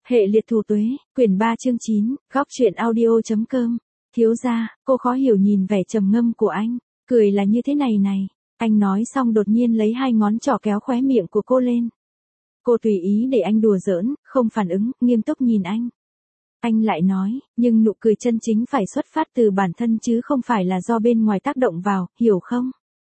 Hệ liệt thủ tuế, quyển 3 chương 9, góc truyện audio.com. Thiếu gia, cô khó hiểu nhìn vẻ trầm ngâm của anh, cười là như thế này này. Anh nói xong đột nhiên lấy hai ngón trỏ kéo khóe miệng của cô lên. Cô tùy ý để anh đùa giỡn, không phản ứng, nghiêm túc nhìn anh. Anh lại nói, nhưng nụ cười chân chính phải xuất phát từ bản thân chứ không phải là do bên ngoài tác động vào, hiểu không?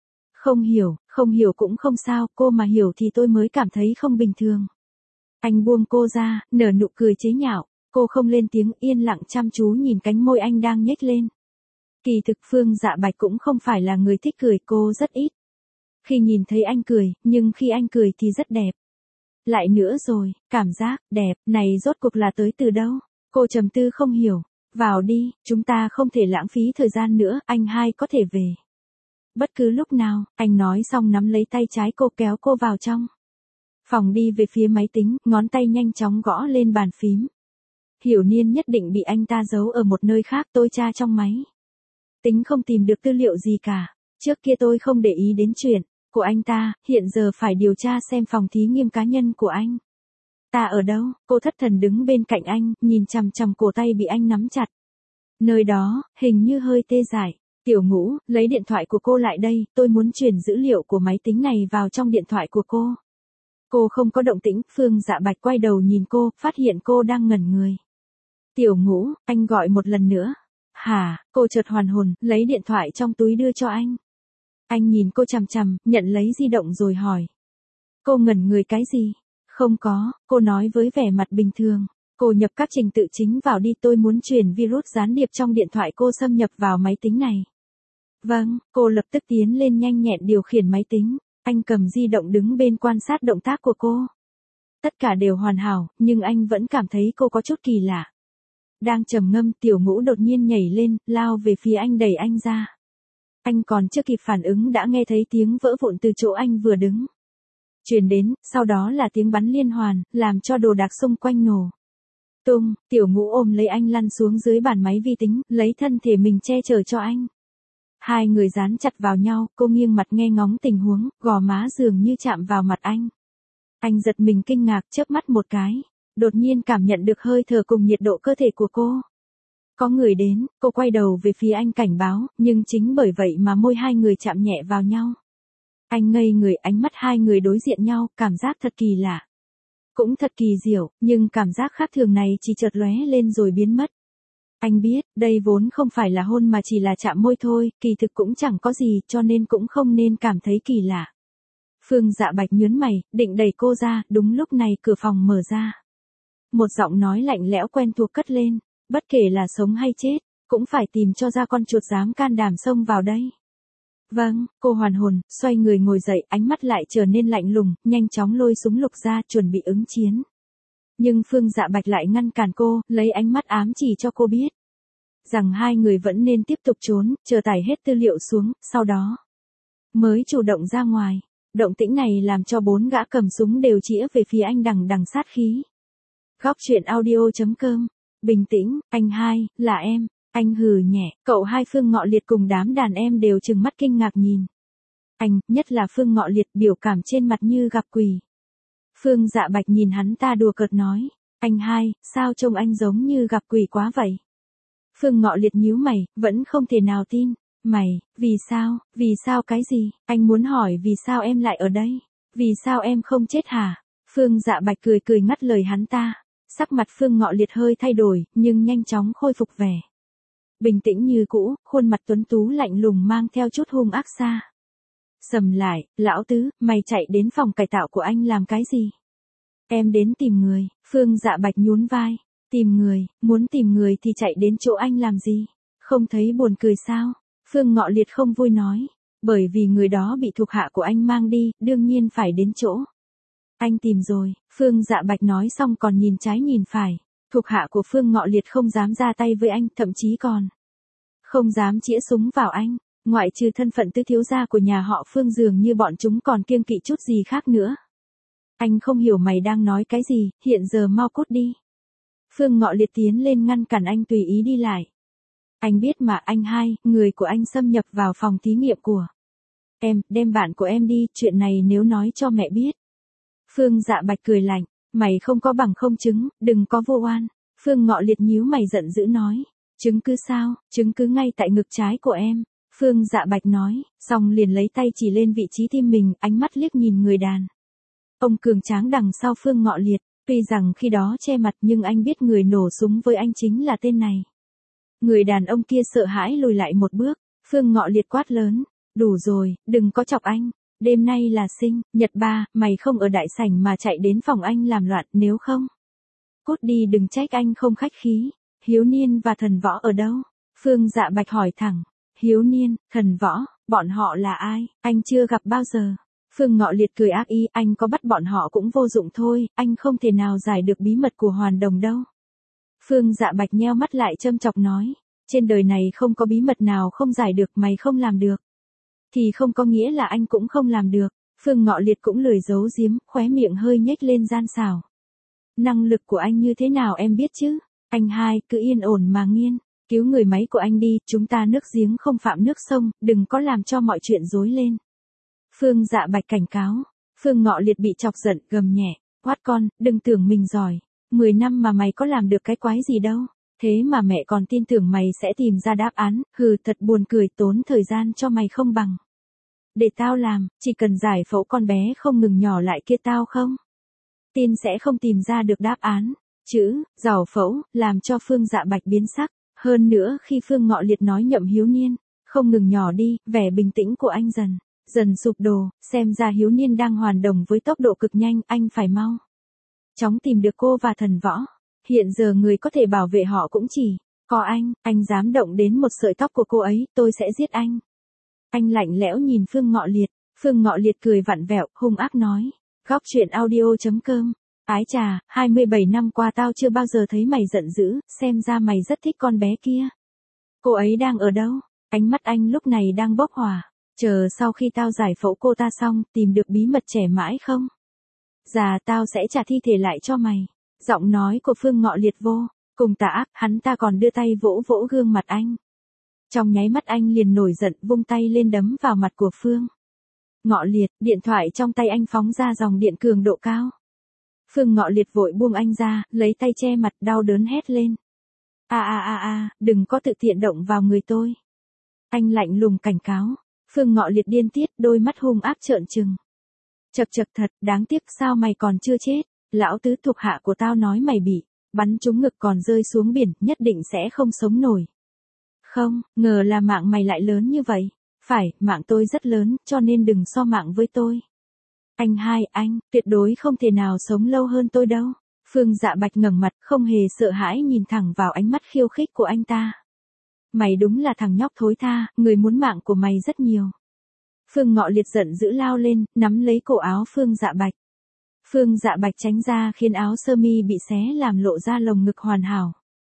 Không hiểu cũng không sao, cô mà hiểu thì tôi mới cảm thấy không bình thường. Anh buông cô ra, nở nụ cười chế nhạo, cô không lên tiếng, yên lặng chăm chú nhìn cánh môi anh đang nhếch lên. Kỳ thực Phương Dạ Bạch cũng không phải là người thích cười, cô rất ít. Khi nhìn thấy anh cười, nhưng khi anh cười thì rất đẹp. Lại nữa rồi, cảm giác đẹp này rốt cuộc là tới từ đâu? Cô trầm tư không hiểu. Vào đi, chúng ta không thể lãng phí thời gian nữa, anh hai có thể về bất cứ lúc nào. Anh nói xong nắm lấy tay trái cô kéo cô vào trong phòng, đi về phía máy tính, ngón tay nhanh chóng gõ lên bàn phím. Hiểu Niên nhất định bị anh ta giấu ở một nơi khác, tôi tra trong máy tính không tìm được tư liệu gì cả. Trước kia tôi không để ý đến chuyện của anh ta, hiện giờ phải điều tra xem phòng thí nghiệm cá nhân của anh ta ở đâu. Cô thất thần đứng bên cạnh anh, nhìn chằm chằm cổ tay bị anh nắm chặt. Nơi đó, hình như hơi tê dại. Tiểu Ngũ, lấy điện thoại của cô lại đây, tôi muốn truyền dữ liệu của máy tính này vào trong điện thoại của cô. Cô không có động tĩnh, Phương Dạ Bạch quay đầu nhìn cô, phát hiện cô đang ngẩn người. Tiểu Ngũ, anh gọi một lần nữa. Hả, cô chợt hoàn hồn, lấy điện thoại trong túi đưa cho anh. Anh nhìn cô chằm chằm, nhận lấy di động rồi hỏi. Cô ngẩn người cái gì? Không có, cô nói với vẻ mặt bình thường. Cô nhập các trình tự chính vào đi, tôi muốn truyền virus gián điệp trong điện thoại cô xâm nhập vào máy tính này. Vâng, cô lập tức tiến lên nhanh nhẹn điều khiển máy tính. Anh cầm di động đứng bên quan sát động tác của cô. Tất cả đều hoàn hảo, nhưng anh vẫn cảm thấy cô có chút kỳ lạ. Đang trầm ngâm, Tiểu Ngũ đột nhiên nhảy lên, lao về phía anh, đẩy anh ra. Anh còn chưa kịp phản ứng đã nghe thấy tiếng vỡ vụn từ chỗ anh vừa đứng truyền đến, sau đó là tiếng bắn liên hoàn, làm cho đồ đạc xung quanh nổ tung. Tiểu Ngũ ôm lấy anh lăn xuống dưới bàn máy vi tính, lấy thân thể mình che chở cho anh. Hai người dán chặt vào nhau, cô nghiêng mặt nghe ngóng tình huống, gò má dường như chạm vào mặt anh. Anh giật mình kinh ngạc, chớp mắt một cái, đột nhiên cảm nhận được hơi thở cùng nhiệt độ cơ thể của cô. Có người đến, cô quay đầu về phía anh cảnh báo, nhưng chính bởi vậy mà môi hai người chạm nhẹ vào nhau. Anh ngây người, ánh mắt hai người đối diện nhau, cảm giác thật kỳ lạ. Cũng thật kỳ diệu, nhưng cảm giác khác thường này chỉ chợt lóe lên rồi biến mất. Anh biết, đây vốn không phải là hôn mà chỉ là chạm môi thôi, kỳ thực cũng chẳng có gì, cho nên cũng không nên cảm thấy kỳ lạ. Phương Dạ Bạch nhướng mày, định đẩy cô ra, đúng lúc này cửa phòng mở ra. Một giọng nói lạnh lẽo quen thuộc cất lên, bất kể là sống hay chết, cũng phải tìm cho ra con chuột dám can đảm xông vào đây. Vâng, cô hoàn hồn, xoay người ngồi dậy, ánh mắt lại trở nên lạnh lùng, nhanh chóng lôi súng lục ra, chuẩn bị ứng chiến. Nhưng Phương Dạ Bạch lại ngăn cản cô, lấy ánh mắt ám chỉ cho cô biết rằng hai người vẫn nên tiếp tục trốn, chờ tải hết tư liệu xuống, sau đó mới chủ động ra ngoài. Động tĩnh này làm cho bốn gã cầm súng đều chĩa về phía anh đằng đằng sát khí. Góc truyện audio.com. Bình tĩnh, anh hai, là em. Anh hừ nhẹ, cậu hai. Phương Ngọ Liệt cùng đám đàn em đều trừng mắt kinh ngạc nhìn anh, nhất là Phương Ngọ Liệt, biểu cảm trên mặt như gặp quỷ. Phương Dạ Bạch nhìn hắn ta đùa cợt nói, anh hai, sao trông anh giống như gặp quỷ quá vậy? Phương Ngọ Liệt nhíu mày, vẫn không thể nào tin. Mày, vì sao cái gì? Anh muốn hỏi vì sao em lại ở đây? Vì sao em không chết hả? Phương Dạ Bạch cười cười ngắt lời hắn ta. Sắc mặt Phương Ngọ Liệt hơi thay đổi, nhưng nhanh chóng khôi phục vẻ bình tĩnh như cũ, khuôn mặt tuấn tú lạnh lùng mang theo chút hung ác xa sầm lại, lão tứ, mày chạy đến phòng cải tạo của anh làm cái gì? Em đến tìm người. Phương Dạ Bạch nhún vai. Tìm người, muốn tìm người thì chạy đến chỗ anh làm gì? Không thấy buồn cười sao? Phương Ngọ Liệt không vui nói. Bởi vì người đó bị thuộc hạ của anh mang đi, đương nhiên phải đến chỗ anh tìm rồi. Phương Dạ Bạch nói xong còn nhìn trái nhìn phải. Thuộc hạ của Phương Ngọ Liệt không dám ra tay với anh, thậm chí còn không dám chĩa súng vào anh. Ngoại trừ thân phận tứ thiếu gia của nhà họ Phương, dường như bọn chúng còn kiêng kỵ chút gì khác nữa. Anh không hiểu mày đang nói cái gì, hiện giờ mau cút đi. Phương Ngọ Liệt tiến lên ngăn cản anh tùy ý đi lại. Anh biết mà anh hai, người của anh xâm nhập vào phòng thí nghiệm của em, đem bạn của em đi, chuyện này nếu nói cho mẹ biết. Phương Dạ Bạch cười lạnh, Mày không có bằng không chứng, đừng có vô oan. Phương Ngọ Liệt nhíu mày giận dữ nói. Chứng cứ sao? Chứng cứ ngay tại ngực trái của em. Phương Dạ Bạch nói, xong liền lấy tay chỉ lên vị trí tim mình, ánh mắt liếc nhìn người đàn ông cường tráng đằng sau Phương Ngọ Liệt. Tuy rằng khi đó che mặt nhưng anh biết người nổ súng với anh chính là tên này. Người đàn ông kia sợ hãi lùi lại một bước. Phương Ngọ Liệt quát lớn. Đủ rồi, đừng có chọc anh. Đêm nay là sinh nhật ba, mày không ở đại sảnh mà chạy đến phòng anh làm loạn, nếu không. Cút đi, đừng trách anh không khách khí. Hiếu Niên và Thần Võ ở đâu? Phương Dạ Bạch hỏi thẳng. Hiếu Niên, Thần Võ, bọn họ là ai? Anh chưa gặp bao giờ. Phương Ngọ Liệt cười ác ý, anh có bắt bọn họ cũng vô dụng thôi, anh không thể nào giải được bí mật của Hoàn Đồng đâu. Phương Dạ Bạch nheo mắt lại châm chọc nói. Trên đời này không có bí mật nào không giải được, mày không làm được thì không có nghĩa là anh cũng không làm được. Phương Ngọ Liệt cũng lười giấu giếm, khóe miệng hơi nhếch lên gian xảo. Năng lực của anh như thế nào em biết chứ? Anh hai, cứ yên ổn mà nghiên cứu người máy của anh đi, chúng ta nước giếng không phạm nước sông, đừng có làm cho mọi chuyện rối lên. Phương Dạ Bạch cảnh cáo. Phương Ngọ Liệt bị chọc giận, gầm nhẹ. Quát con, đừng tưởng mình giỏi. 10 năm mà mày có làm được cái quái gì đâu. Thế mà mẹ còn tin tưởng mày sẽ tìm ra đáp án, hừ, thật buồn cười, tốn thời gian cho mày không bằng. Để tao làm, chỉ cần giải phẫu con bé không ngừng nhỏ lại kia tao không tin sẽ không tìm ra được đáp án. Chữ, giải phẫu, làm cho Phương Dạ Bạch biến sắc. Hơn nữa khi Phương Ngọ Liệt nói Nhậm Hiếu Niên, không ngừng nhỏ đi, vẻ bình tĩnh của anh dần sụp đổ, xem ra Hiếu Niên đang hoàn đồng với tốc độ cực nhanh, anh phải mau chóng tìm được cô và Thần Võ. Hiện giờ người có thể bảo vệ họ cũng chỉ có anh dám động đến một sợi tóc của cô ấy, tôi sẽ giết anh. Anh lạnh lẽo nhìn Phương Ngọ Liệt. Phương Ngọ Liệt cười vặn vẹo, hung ác nói. Góc truyện audio.com. Ái chà, 27 năm qua tao chưa bao giờ thấy mày giận dữ, xem ra mày rất thích con bé kia. Cô ấy đang ở đâu? Ánh mắt anh lúc này đang bốc hỏa. Chờ sau khi tao giải phẫu cô ta xong, tìm được bí mật trẻ mãi không? Già tao sẽ trả thi thể lại cho mày. Giọng nói của Phương Ngọ Liệt vô cùng tà ác, hắn ta còn đưa tay vỗ vỗ gương mặt anh. Trong nháy mắt anh liền nổi giận, vung tay lên đấm vào mặt của Phương Ngọ Liệt, điện thoại trong tay anh phóng ra dòng điện cường độ cao. Phương Ngọ Liệt vội buông anh ra, lấy tay che mặt, đau đớn hét lên. Đừng có tự tiện động vào người tôi. Anh lạnh lùng cảnh cáo. Phương Ngọ Liệt điên tiết, đôi mắt hung ác trợn trừng. Chật thật, đáng tiếc sao mày còn chưa chết. Lão tứ thuộc hạ của tao nói mày bị bắn trúng ngực còn rơi xuống biển, nhất định sẽ không sống nổi. Không, ngờ là mạng mày lại lớn như vậy. Phải, mạng tôi rất lớn, cho nên đừng so mạng với tôi. Anh hai, anh, tuyệt đối không thể nào sống lâu hơn tôi đâu. Phương Dạ Bạch ngẩng mặt, không hề sợ hãi nhìn thẳng vào ánh mắt khiêu khích của anh ta. Mày đúng là thằng nhóc thối tha, người muốn mạng của mày rất nhiều. Phương Ngọ Liệt giận dữ lao lên, nắm lấy cổ áo Phương Dạ Bạch. Phương Dạ Bạch tránh ra khiến áo sơ mi bị xé làm lộ ra lồng ngực hoàn hảo.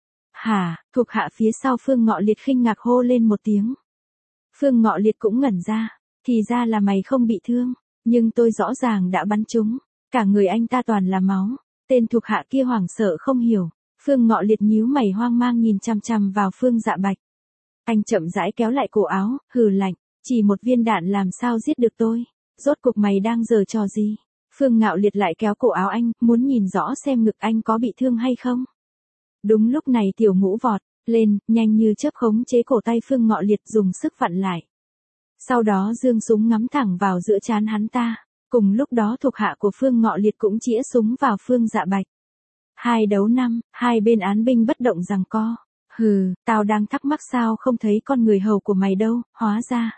Hả, thuộc hạ phía sau Phương Ngọ Liệt khinh ngạc hô lên một tiếng. Phương Ngọ Liệt cũng ngẩn ra, thì ra là mày không bị thương, nhưng tôi rõ ràng đã bắn trúng, cả người anh ta toàn là máu. Tên thuộc hạ kia hoảng sợ không hiểu, Phương Ngọ Liệt nhíu mày hoang mang nhìn chằm chằm vào Phương Dạ Bạch. Anh chậm rãi kéo lại cổ áo, hừ lạnh, chỉ một viên đạn làm sao giết được tôi, rốt cuộc mày đang giở trò gì? Phương Ngọ Liệt lại kéo cổ áo anh, muốn nhìn rõ xem ngực anh có bị thương hay không. Đúng lúc này Tiểu Ngũ vọt lên, nhanh như chớp khống chế cổ tay Phương Ngọ Liệt dùng sức vặn lại. Sau đó giương súng ngắm thẳng vào giữa trán hắn ta. Cùng lúc đó thuộc hạ của Phương Ngọ Liệt cũng chĩa súng vào Phương Dạ Bạch. 2 đấu 5, hai bên án binh bất động giằng co. Hừ, tao đang thắc mắc sao không thấy con người hầu của mày đâu, hóa ra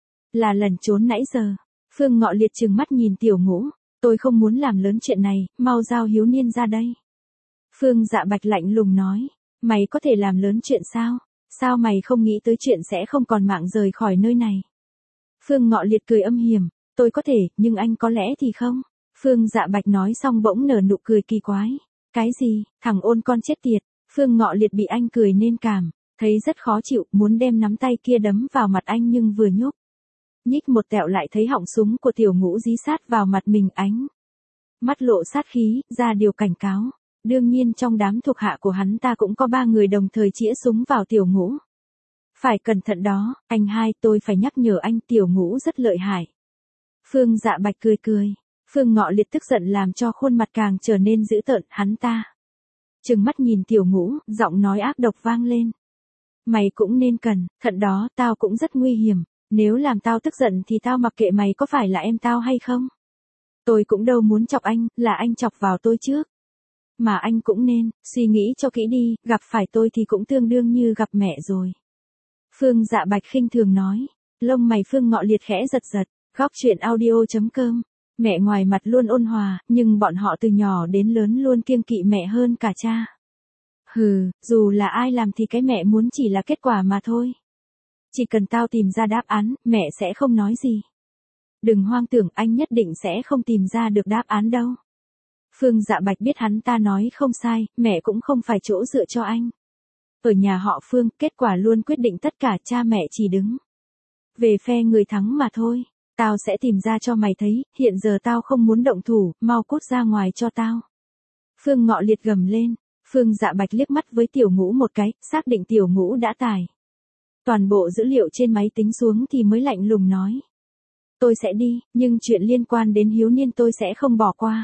là lẩn trốn nãy giờ. Phương Ngọ Liệt trừng mắt nhìn Tiểu Ngũ. Tôi không muốn làm lớn chuyện này, mau giao Hiếu Niên ra đây. Phương Dạ Bạch lạnh lùng nói. Mày có thể làm lớn chuyện sao? Sao mày không nghĩ tới chuyện sẽ không còn mạng rời khỏi nơi này? Phương Ngọ Liệt cười âm hiểm. Tôi có thể, nhưng anh có lẽ thì không. Phương Dạ Bạch nói xong bỗng nở nụ cười kỳ quái. Cái gì, thằng ôn con chết tiệt. Phương Ngọ Liệt bị anh cười nên cảm thấy rất khó chịu, muốn đem nắm tay kia đấm vào mặt anh nhưng vừa nhúc nhích một tẹo lại thấy họng súng của Tiểu Ngũ dí sát vào mặt mình, ánh mắt lộ sát khí, ra điều cảnh cáo. Đương nhiên trong đám thuộc hạ của hắn ta cũng có 3 người đồng thời chĩa súng vào Tiểu Ngũ. Phải cẩn thận đó, anh hai, tôi phải nhắc nhở anh, Tiểu Ngũ rất lợi hại. Phương Dạ Bạch cười cười. Phương Ngọ Liệt tức giận làm cho khuôn mặt càng trở nên dữ tợn, hắn ta trừng mắt nhìn Tiểu Ngũ, giọng nói ác độc vang lên. Mày cũng nên cẩn thận đó, tao cũng rất nguy hiểm, nếu làm tao tức giận thì tao mặc kệ mày có phải là em tao hay không. Tôi cũng đâu muốn chọc anh, là anh chọc vào tôi trước. Mà anh cũng nên suy nghĩ cho kỹ đi, gặp phải tôi thì cũng tương đương như gặp mẹ rồi. Phương Dạ Bạch khinh thường nói. Lông mày Phương Ngọ Liệt khẽ giật giật. Góc chuyện audio.com. Mẹ ngoài mặt luôn ôn hòa, nhưng bọn họ từ nhỏ đến lớn luôn kiêng kỵ mẹ hơn cả cha. Hừ, dù là ai làm thì cái mẹ muốn chỉ là kết quả mà thôi. Chỉ cần tao tìm ra đáp án, mẹ sẽ không nói gì. Đừng hoang tưởng, anh nhất định sẽ không tìm ra được đáp án đâu. Phương Dạ Bạch biết hắn ta nói không sai, mẹ cũng không phải chỗ dựa cho anh. Ở nhà họ Phương, kết quả luôn quyết định tất cả, cha mẹ chỉ đứng về phe người thắng mà thôi. Tao sẽ tìm ra cho mày thấy, hiện giờ tao không muốn động thủ, mau cút ra ngoài cho tao. Phương Ngọ Liệt gầm lên. Phương Dạ Bạch liếc mắt với Tiểu Ngũ một cái, xác định Tiểu Ngũ đã tải toàn bộ dữ liệu trên máy tính xuống thì mới lạnh lùng nói. Tôi sẽ đi, nhưng chuyện liên quan đến Hiếu Niên tôi sẽ không bỏ qua.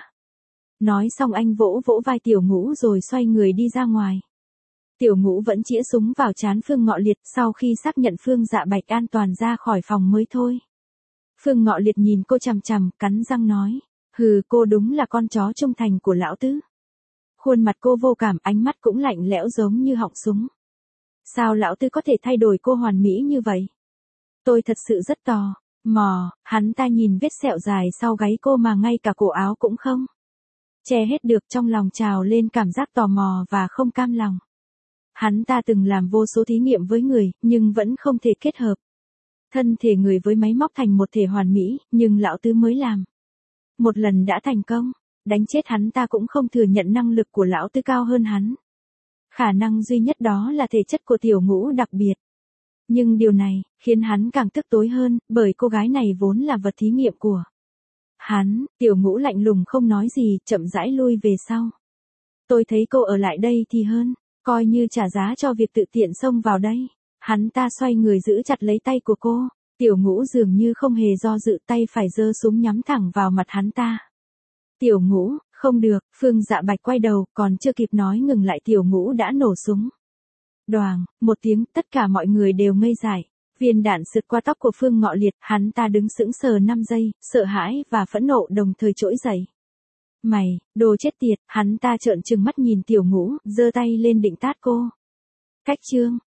Nói xong anh vỗ vỗ vai Tiểu Ngũ rồi xoay người đi ra ngoài. Tiểu Ngũ vẫn chĩa súng vào trán Phương Ngọ Liệt, sau khi xác nhận Phương Dạ Bạch an toàn ra khỏi phòng mới thôi. Phương Ngọ Liệt nhìn cô chằm chằm, cắn răng nói. Hừ, cô đúng là con chó trung thành của lão tứ. Khuôn mặt cô vô cảm, ánh mắt cũng lạnh lẽo giống như họng súng. Sao lão tứ có thể thay đổi cô hoàn mỹ như vậy? Tôi thật sự rất tò mò. Hắn ta nhìn vết sẹo dài sau gáy cô mà ngay cả cổ áo cũng không che hết được, trong lòng trào lên cảm giác tò mò và không cam lòng. Hắn ta từng làm vô số thí nghiệm với người, nhưng vẫn không thể kết hợp thân thể người với máy móc thành một thể hoàn mỹ, nhưng lão tứ mới làm một lần đã thành công. Đánh chết hắn ta cũng không thừa nhận năng lực của lão tứ cao hơn hắn. Khả năng duy nhất đó là thể chất của Tiểu Ngũ đặc biệt. Nhưng điều này khiến hắn càng tức tối hơn, bởi cô gái này vốn là vật thí nghiệm của hắn. Tiểu Ngũ lạnh lùng không nói gì, chậm rãi lui về sau. Tôi thấy cô ở lại đây thì hơn, coi như trả giá cho việc tự tiện xông vào đây. Hắn ta xoay người giữ chặt lấy tay của cô. Tiểu Ngũ dường như không hề do dự, tay phải giơ súng nhắm thẳng vào mặt hắn ta. Tiểu Ngũ, không được. Phương Dạ Bạch quay đầu, còn chưa kịp nói ngừng lại Tiểu Ngũ đã nổ súng. Đoàng, một tiếng, tất cả mọi người đều ngây dại. Viên đạn sượt qua tóc của Phương Ngọ Liệt, hắn ta đứng sững sờ 5 giây, sợ hãi và phẫn nộ đồng thời trỗi dậy. Mày, đồ chết tiệt, hắn ta trợn trừng mắt nhìn Tiểu Ngũ, giơ tay lên định tát cô. Cách chương